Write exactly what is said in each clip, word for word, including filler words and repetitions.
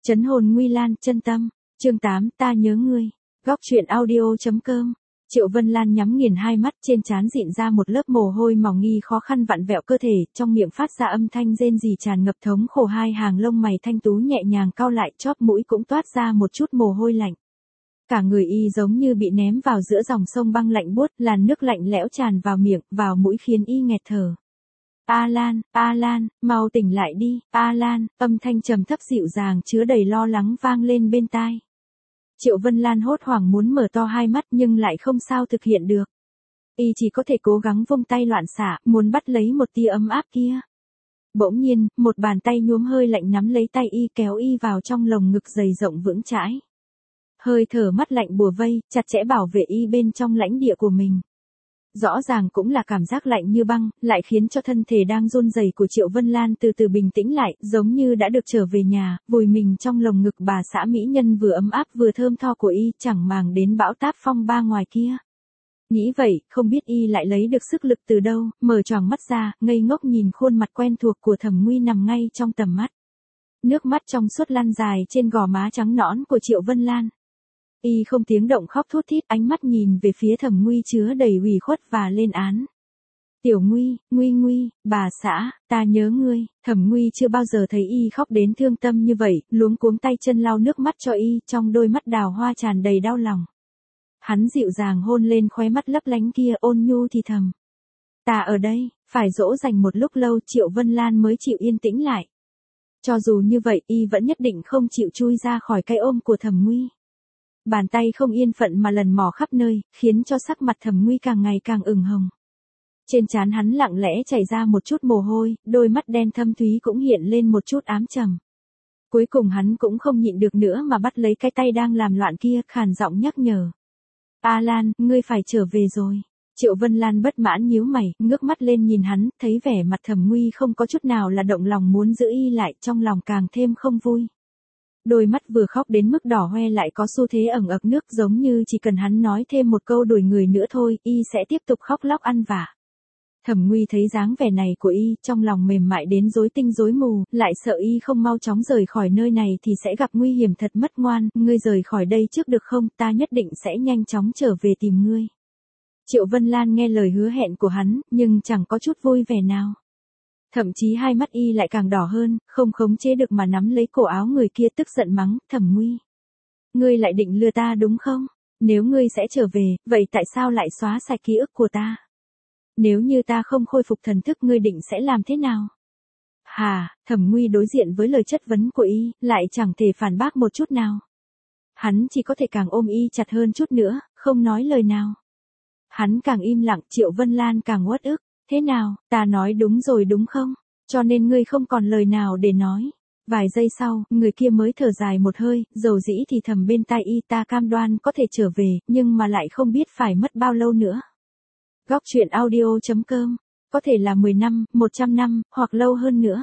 Trấn hồn nguy lan, chân tâm. Chương tám, ta nhớ ngươi. Góc truyện audio.com. Triệu Vân Lan nhắm nghiền hai mắt, trên trán dịn ra một lớp mồ hôi mỏng nghi khó khăn vặn vẹo cơ thể, trong miệng phát ra âm thanh rên rỉ tràn ngập thống khổ, hai hàng lông mày thanh tú nhẹ nhàng cau lại, chóp mũi cũng toát ra một chút mồ hôi lạnh. Cả người y giống như bị ném vào giữa dòng sông băng lạnh buốt, làn nước lạnh lẽo tràn vào miệng, vào mũi khiến y nghẹt thở. A Lan, A Lan, mau tỉnh lại đi, A Lan, âm thanh trầm thấp dịu dàng chứa đầy lo lắng vang lên bên tai. Triệu Vân Lan hốt hoảng muốn mở to hai mắt nhưng lại không sao thực hiện được. Y chỉ có thể cố gắng vung tay loạn xạ, muốn bắt lấy một tia ấm áp kia. Bỗng nhiên, một bàn tay nhuốm hơi lạnh nắm lấy tay y kéo y vào trong lồng ngực dày rộng vững chãi. Hơi thở mắt lạnh bùa vây, chặt chẽ bảo vệ y bên trong lãnh địa của mình. Rõ ràng cũng là cảm giác lạnh như băng, lại khiến cho thân thể đang run rẩy của Triệu Vân Lan từ từ bình tĩnh lại, giống như đã được trở về nhà, vùi mình trong lồng ngực bà xã mỹ nhân vừa ấm áp vừa thơm tho của y, chẳng màng đến bão táp phong ba ngoài kia. Nghĩ vậy, không biết y lại lấy được sức lực từ đâu, mở choàng mắt ra, ngây ngốc nhìn khuôn mặt quen thuộc của Thẩm Nguy nằm ngay trong tầm mắt. Nước mắt trong suốt lăn dài trên gò má trắng nõn của Triệu Vân Lan. Y không tiếng động khóc thút thít, ánh mắt nhìn về phía Thẩm Nguy chứa đầy ủy khuất và lên án. Tiểu Nguy, Nguy Nguy, bà xã, ta nhớ ngươi. Thẩm Nguy chưa bao giờ thấy y khóc đến thương tâm như vậy, luống cuống tay chân lau nước mắt cho y, trong đôi mắt đào hoa tràn đầy đau lòng. Hắn dịu dàng hôn lên khóe mắt lấp lánh kia, ôn nhu thì thầm. Ta ở đây. Phải dỗ dành một lúc lâu Triệu Vân Lan mới chịu yên tĩnh lại. Cho dù như vậy y vẫn nhất định không chịu chui ra khỏi cái ôm của Thẩm Nguy. Bàn tay không yên phận mà lần mò khắp nơi, khiến cho sắc mặt Thẩm Nguy càng ngày càng ửng hồng. Trên trán hắn lặng lẽ chảy ra một chút mồ hôi, đôi mắt đen thâm thúy cũng hiện lên một chút ám trầm. Cuối cùng hắn cũng không nhịn được nữa mà bắt lấy cái tay đang làm loạn kia, khàn giọng nhắc nhở. A Lan, ngươi phải trở về rồi. Triệu Vân Lan bất mãn nhíu mày, ngước mắt lên nhìn hắn, thấy vẻ mặt Thẩm Nguy không có chút nào là động lòng muốn giữ y lại, trong lòng càng thêm không vui. Đôi mắt vừa khóc đến mức đỏ hoe lại có xu thế ẩn ực nước, giống như chỉ cần hắn nói thêm một câu đuổi người nữa thôi, y sẽ tiếp tục khóc lóc ăn vạ. Thẩm Nguy thấy dáng vẻ này của y, trong lòng mềm mại đến rối tinh rối mù, lại sợ y không mau chóng rời khỏi nơi này thì sẽ gặp nguy hiểm thật mất ngoan, ngươi rời khỏi đây trước được không, ta nhất định sẽ nhanh chóng trở về tìm ngươi. Triệu Vân Lan nghe lời hứa hẹn của hắn, nhưng chẳng có chút vui vẻ nào. Thậm chí hai mắt y lại càng đỏ hơn, không khống chế được mà nắm lấy cổ áo người kia tức giận mắng, Thẩm Nguy. Ngươi lại định lừa ta đúng không? Nếu ngươi sẽ trở về, vậy tại sao lại xóa sạch ký ức của ta? Nếu như ta không khôi phục thần thức ngươi định sẽ làm thế nào? Hà, Thẩm Nguy đối diện với lời chất vấn của y, lại chẳng thể phản bác một chút nào. Hắn chỉ có thể càng ôm y chặt hơn chút nữa, không nói lời nào. Hắn càng im lặng, Triệu Vân Lan càng uất ức. Thế nào, ta nói đúng rồi đúng không? Cho nên ngươi không còn lời nào để nói. Vài giây sau, người kia mới thở dài một hơi, dầu dĩ thì thầm bên tai y, ta cam đoan có thể trở về, nhưng mà lại không biết phải mất bao lâu nữa. Góc truyện audio.com. Có thể là mười năm, một trăm năm, hoặc lâu hơn nữa.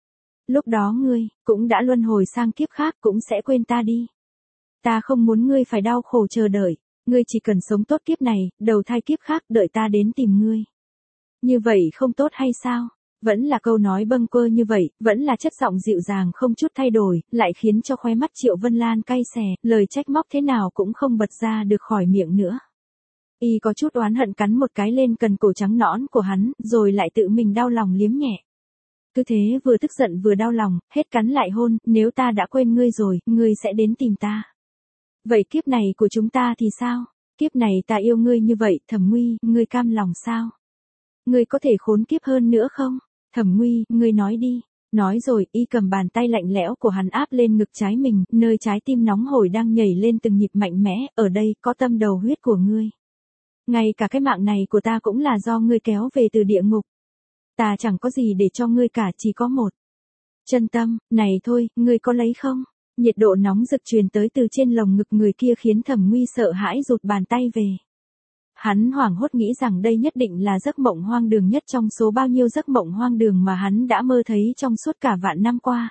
Lúc đó ngươi, cũng đã luân hồi sang kiếp khác, cũng sẽ quên ta đi. Ta không muốn ngươi phải đau khổ chờ đợi. Ngươi chỉ cần sống tốt kiếp này, đầu thai kiếp khác đợi ta đến tìm ngươi. Như vậy không tốt hay sao? Vẫn là câu nói bâng quơ như vậy, vẫn là chất giọng dịu dàng không chút thay đổi, lại khiến cho khóe mắt Triệu Vân Lan cay xè, lời trách móc thế nào cũng không bật ra được khỏi miệng nữa. Y có chút oán hận cắn một cái lên cần cổ trắng nõn của hắn, rồi lại tự mình đau lòng liếm nhẹ. Cứ thế vừa tức giận vừa đau lòng, hết cắn lại hôn, nếu ta đã quên ngươi rồi, ngươi sẽ đến tìm ta. Vậy kiếp này của chúng ta thì sao? Kiếp này ta yêu ngươi như vậy, Thẩm Nguy, ngươi cam lòng sao? Ngươi có thể khốn kiếp hơn nữa không? Thẩm Nguy, ngươi nói đi. Nói rồi, y cầm bàn tay lạnh lẽo của hắn áp lên ngực trái mình, nơi trái tim nóng hổi đang nhảy lên từng nhịp mạnh mẽ, ở đây có tâm đầu huyết của ngươi. Ngay cả cái mạng này của ta cũng là do ngươi kéo về từ địa ngục. Ta chẳng có gì để cho ngươi cả, chỉ có một. Chân tâm, này thôi, ngươi có lấy không? Nhiệt độ nóng rực truyền tới từ trên lồng ngực người kia khiến Thẩm Nguy sợ hãi rụt bàn tay về. Hắn hoảng hốt nghĩ rằng đây nhất định là giấc mộng hoang đường nhất trong số bao nhiêu giấc mộng hoang đường mà hắn đã mơ thấy trong suốt cả vạn năm qua.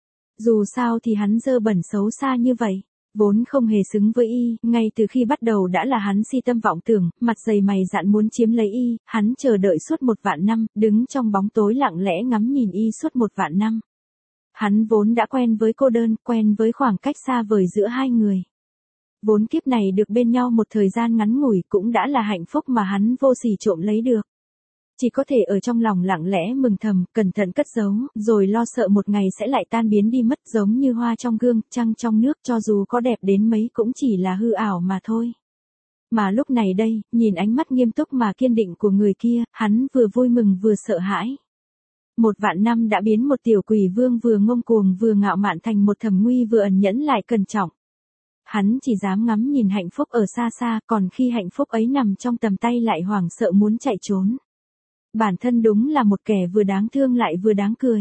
Dù sao thì hắn dơ bẩn xấu xa như vậy, vốn không hề xứng với y, ngay từ khi bắt đầu đã là hắn si tâm vọng tưởng, mặt dày mày dạn muốn chiếm lấy y, hắn chờ đợi suốt một vạn năm, đứng trong bóng tối lặng lẽ ngắm nhìn y suốt một vạn năm. Hắn vốn đã quen với cô đơn, quen với khoảng cách xa vời giữa hai người. Vốn kiếp này được bên nhau một thời gian ngắn ngủi cũng đã là hạnh phúc mà hắn vô sỉ trộm lấy được. Chỉ có thể ở trong lòng lặng lẽ mừng thầm, cẩn thận cất giấu, rồi lo sợ một ngày sẽ lại tan biến đi mất, giống như hoa trong gương, trăng trong nước, cho dù có đẹp đến mấy cũng chỉ là hư ảo mà thôi. Mà lúc này đây, nhìn ánh mắt nghiêm túc mà kiên định của người kia, hắn vừa vui mừng vừa sợ hãi. Một vạn năm đã biến một tiểu quỷ vương vừa ngông cuồng vừa ngạo mạn thành một Thẩm Nguy vừa ẩn nhẫn lại cẩn trọng. Hắn chỉ dám ngắm nhìn hạnh phúc ở xa xa, còn khi hạnh phúc ấy nằm trong tầm tay lại hoảng sợ muốn chạy trốn. Bản thân đúng là một kẻ vừa đáng thương lại vừa đáng cười.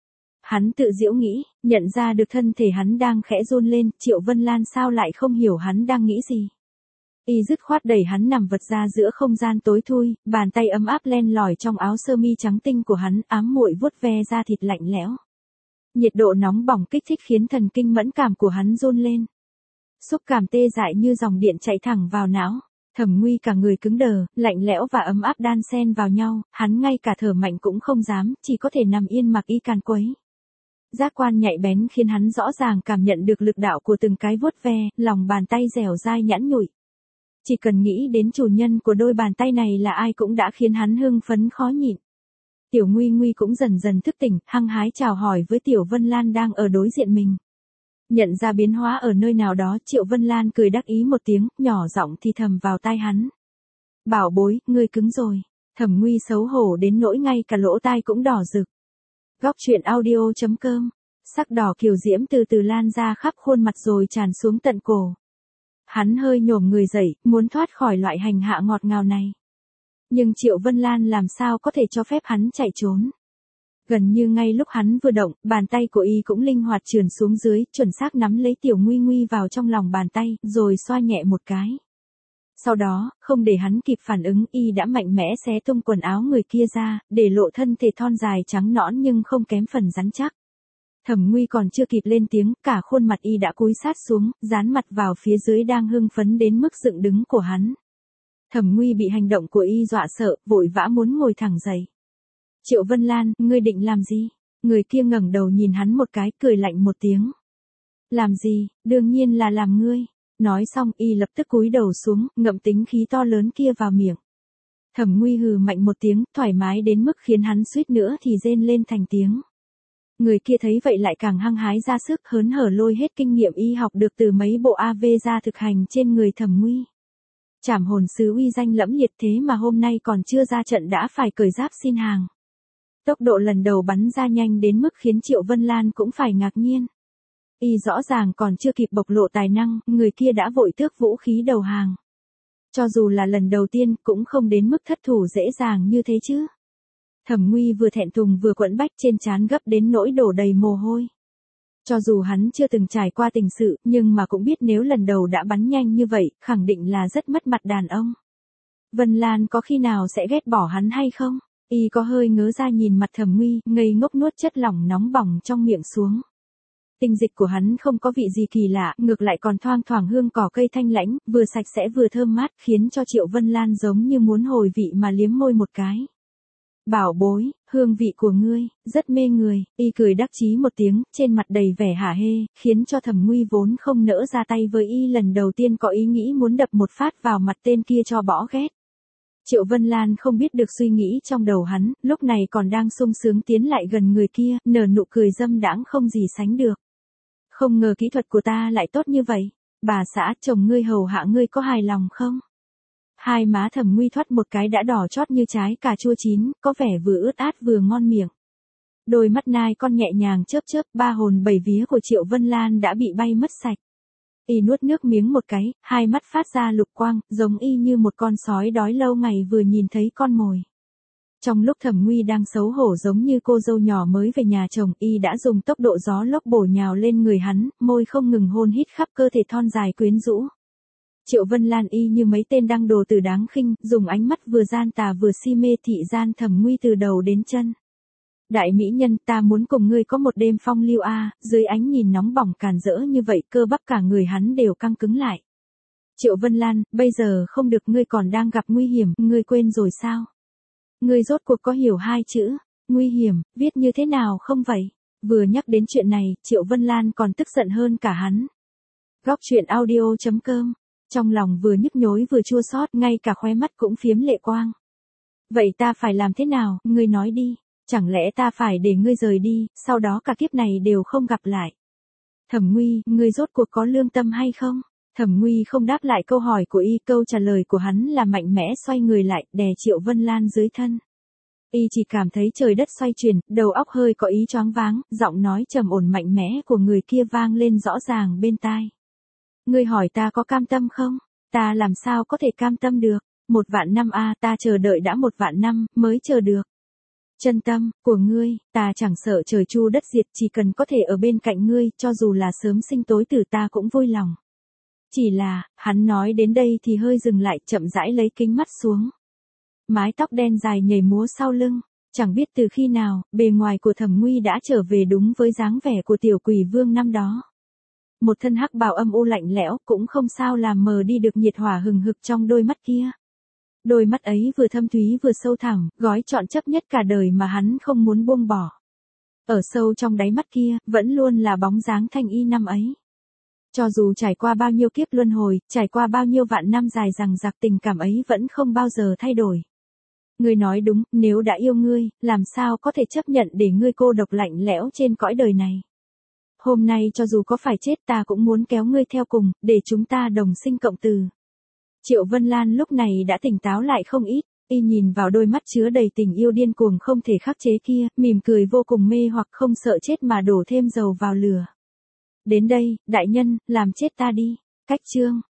Hắn tự giễu nghĩ, nhận ra được thân thể hắn đang khẽ run lên, Triệu Vân Lan sao lại không hiểu hắn đang nghĩ gì. Y dứt khoát đẩy hắn nằm vật ra giữa không gian tối thui, bàn tay ấm áp len lỏi trong áo sơ mi trắng tinh của hắn, ám muội vuốt ve da thịt lạnh lẽo. Nhiệt độ nóng bỏng kích thích khiến thần kinh mẫn cảm của hắn run lên. Xúc cảm tê dại như dòng điện chạy thẳng vào não. Thẩm Nguy cả người cứng đờ, lạnh lẽo và ấm áp đan xen vào nhau, hắn ngay cả thở mạnh cũng không dám, chỉ có thể nằm yên mặc y càn quấy. Giác quan nhạy bén khiến hắn rõ ràng cảm nhận được lực đạo của từng cái vuốt ve, lòng bàn tay dẻo dai nhẵn nhụi. Chỉ cần nghĩ đến chủ nhân của đôi bàn tay này là ai cũng đã khiến hắn hưng phấn khó nhịn. Tiểu Nguy Nguy cũng dần dần thức tỉnh, hăng hái chào hỏi với Tiểu Vân Lan đang ở đối diện mình. Nhận ra biến hóa ở nơi nào đó, Triệu Vân Lan cười đắc ý một tiếng, nhỏ giọng thì thầm vào tai hắn. Bảo bối, ngươi cứng rồi. Thẩm Nguy xấu hổ đến nỗi ngay cả lỗ tai cũng đỏ rực. Góc truyện audio chấm com. Sắc đỏ kiều diễm từ từ lan ra khắp khuôn mặt rồi tràn xuống tận cổ. Hắn hơi nhổm người dậy, muốn thoát khỏi loại hành hạ ngọt ngào này. Nhưng Triệu Vân Lan làm sao có thể cho phép hắn chạy trốn. Gần như ngay lúc hắn vừa động, bàn tay của y cũng linh hoạt trườn xuống dưới, chuẩn xác nắm lấy Tiểu Nguy Nguy vào trong lòng bàn tay, rồi xoa nhẹ một cái. Sau đó, không để hắn kịp phản ứng, y đã mạnh mẽ xé tung quần áo người kia ra, để lộ thân thể thon dài trắng nõn nhưng không kém phần rắn chắc. Thẩm Nguy còn chưa kịp lên tiếng, cả khuôn mặt y đã cúi sát xuống, dán mặt vào phía dưới đang hưng phấn đến mức dựng đứng của hắn. Thẩm Nguy bị hành động của y dọa sợ, vội vã muốn ngồi thẳng dậy. Triệu Vân Lan, ngươi định làm gì? Người kia ngẩng đầu nhìn hắn một cái, cười lạnh một tiếng. Làm gì, đương nhiên là làm ngươi. Nói xong, y lập tức cúi đầu xuống, ngậm tính khí to lớn kia vào miệng. Thẩm Nguy hừ mạnh một tiếng, thoải mái đến mức khiến hắn suýt nữa thì rên lên thành tiếng. Người kia thấy vậy lại càng hăng hái ra sức, hớn hở lôi hết kinh nghiệm y học được từ mấy bộ a vê ra thực hành trên người Thẩm Nguy. Trảm hồn sứ uy danh lẫm liệt thế mà hôm nay còn chưa ra trận đã phải cởi giáp xin hàng. Tốc độ lần đầu bắn ra nhanh đến mức khiến Triệu Vân Lan cũng phải ngạc nhiên. Y rõ ràng còn chưa kịp bộc lộ tài năng, người kia đã vội tước vũ khí đầu hàng. Cho dù là lần đầu tiên, cũng không đến mức thất thủ dễ dàng như thế chứ. Thẩm Nguy vừa thẹn thùng vừa quẫn bách, trên trán gấp đến nỗi đổ đầy mồ hôi. Cho dù hắn chưa từng trải qua tình sự, nhưng mà cũng biết nếu lần đầu đã bắn nhanh như vậy, khẳng định là rất mất mặt đàn ông. Vân Lan có khi nào sẽ ghét bỏ hắn hay không? Y có hơi ngớ ra nhìn mặt Thẩm Nguy, ngây ngốc nuốt chất lỏng nóng bỏng trong miệng xuống. Tinh dịch của hắn không có vị gì kỳ lạ, ngược lại còn thoang thoảng hương cỏ cây thanh lãnh, vừa sạch sẽ vừa thơm mát, khiến cho Triệu Vân Lan giống như muốn hồi vị mà liếm môi một cái. Bảo bối, hương vị của ngươi, rất mê người, y cười đắc chí một tiếng, trên mặt đầy vẻ hả hê, khiến cho Thẩm Nguy vốn không nỡ ra tay với y lần đầu tiên có ý nghĩ muốn đập một phát vào mặt tên kia cho bỏ ghét. Triệu Vân Lan không biết được suy nghĩ trong đầu hắn, lúc này còn đang sung sướng tiến lại gần người kia, nở nụ cười dâm đãng không gì sánh được. Không ngờ kỹ thuật của ta lại tốt như vậy. Bà xã, chồng ngươi hầu hạ ngươi có hài lòng không? Hai má Thẩm Nguy thoát một cái đã đỏ chót như trái cà chua chín, có vẻ vừa ướt át vừa ngon miệng. Đôi mắt nai con nhẹ nhàng chớp chớp, ba hồn bảy vía của Triệu Vân Lan đã bị bay mất sạch. Y nuốt nước miếng một cái, hai mắt phát ra lục quang, giống y như một con sói đói lâu ngày vừa nhìn thấy con mồi. Trong lúc Thẩm Nguy đang xấu hổ giống như cô dâu nhỏ mới về nhà chồng, y đã dùng tốc độ gió lốc bổ nhào lên người hắn, môi không ngừng hôn hít khắp cơ thể thon dài quyến rũ. Triệu Vân Lan y như mấy tên đăng đồ tử đáng khinh, dùng ánh mắt vừa gian tà vừa si mê thị gian Thẩm Nguy từ đầu đến chân. Đại mỹ nhân, ta muốn cùng ngươi có một đêm phong lưu a. Dưới ánh nhìn nóng bỏng càn rỡ như vậy, cơ bắp cả người hắn đều căng cứng lại. Triệu Vân Lan, bây giờ không được, ngươi còn đang gặp nguy hiểm, ngươi quên rồi sao? Ngươi rốt cuộc có hiểu hai chữ, nguy hiểm, viết như thế nào không vậy? Vừa nhắc đến chuyện này, Triệu Vân Lan còn tức giận hơn cả hắn. Góc truyện audio chấm com. Trong lòng vừa nhức nhối vừa chua xót, ngay cả khóe mắt cũng phiếm lệ quang. Vậy ta phải làm thế nào, ngươi nói đi, chẳng lẽ ta phải để ngươi rời đi, sau đó cả kiếp này đều không gặp lại. Thẩm Nguy, ngươi rốt cuộc có lương tâm hay không? Thẩm Nguy không đáp lại câu hỏi của y, câu trả lời của hắn là mạnh mẽ xoay người lại, đè Triệu Vân Lan dưới thân. Y chỉ cảm thấy trời đất xoay chuyển, đầu óc hơi có ý choáng váng, giọng nói trầm ổn mạnh mẽ của người kia vang lên rõ ràng bên tai. Ngươi hỏi ta có cam tâm không? Ta làm sao có thể cam tâm được? Một vạn năm a, ta chờ đợi đã một vạn năm, mới chờ được. Chân tâm, của ngươi, ta chẳng sợ trời chu đất diệt, chỉ cần có thể ở bên cạnh ngươi, cho dù là sớm sinh tối tử ta cũng vui lòng. Chỉ là, hắn nói đến đây thì hơi dừng lại, chậm rãi lấy kính mắt xuống. Mái tóc đen dài nhảy múa sau lưng, chẳng biết từ khi nào, bề ngoài của Thẩm Nguy đã trở về đúng với dáng vẻ của tiểu quỷ vương năm đó. Một thân hắc bào âm u lạnh lẽo, cũng không sao làm mờ đi được nhiệt hỏa hừng hực trong đôi mắt kia. Đôi mắt ấy vừa thâm thúy vừa sâu thẳm, gói trọn chấp nhất cả đời mà hắn không muốn buông bỏ. Ở sâu trong đáy mắt kia, vẫn luôn là bóng dáng Thanh Y năm ấy. Cho dù trải qua bao nhiêu kiếp luân hồi, trải qua bao nhiêu vạn năm dài dằng dặc, tình cảm ấy vẫn không bao giờ thay đổi. Ngươi nói đúng, nếu đã yêu ngươi, làm sao có thể chấp nhận để ngươi cô độc lạnh lẽo trên cõi đời này. Hôm nay cho dù có phải chết ta cũng muốn kéo ngươi theo cùng, để chúng ta đồng sinh cộng từ. Triệu Vân Lan lúc này đã tỉnh táo lại không ít, y nhìn vào đôi mắt chứa đầy tình yêu điên cuồng không thể khắc chế kia, mỉm cười vô cùng mê hoặc, không sợ chết mà đổ thêm dầu vào lửa. Đến đây, đại nhân, làm chết ta đi. Cách chương.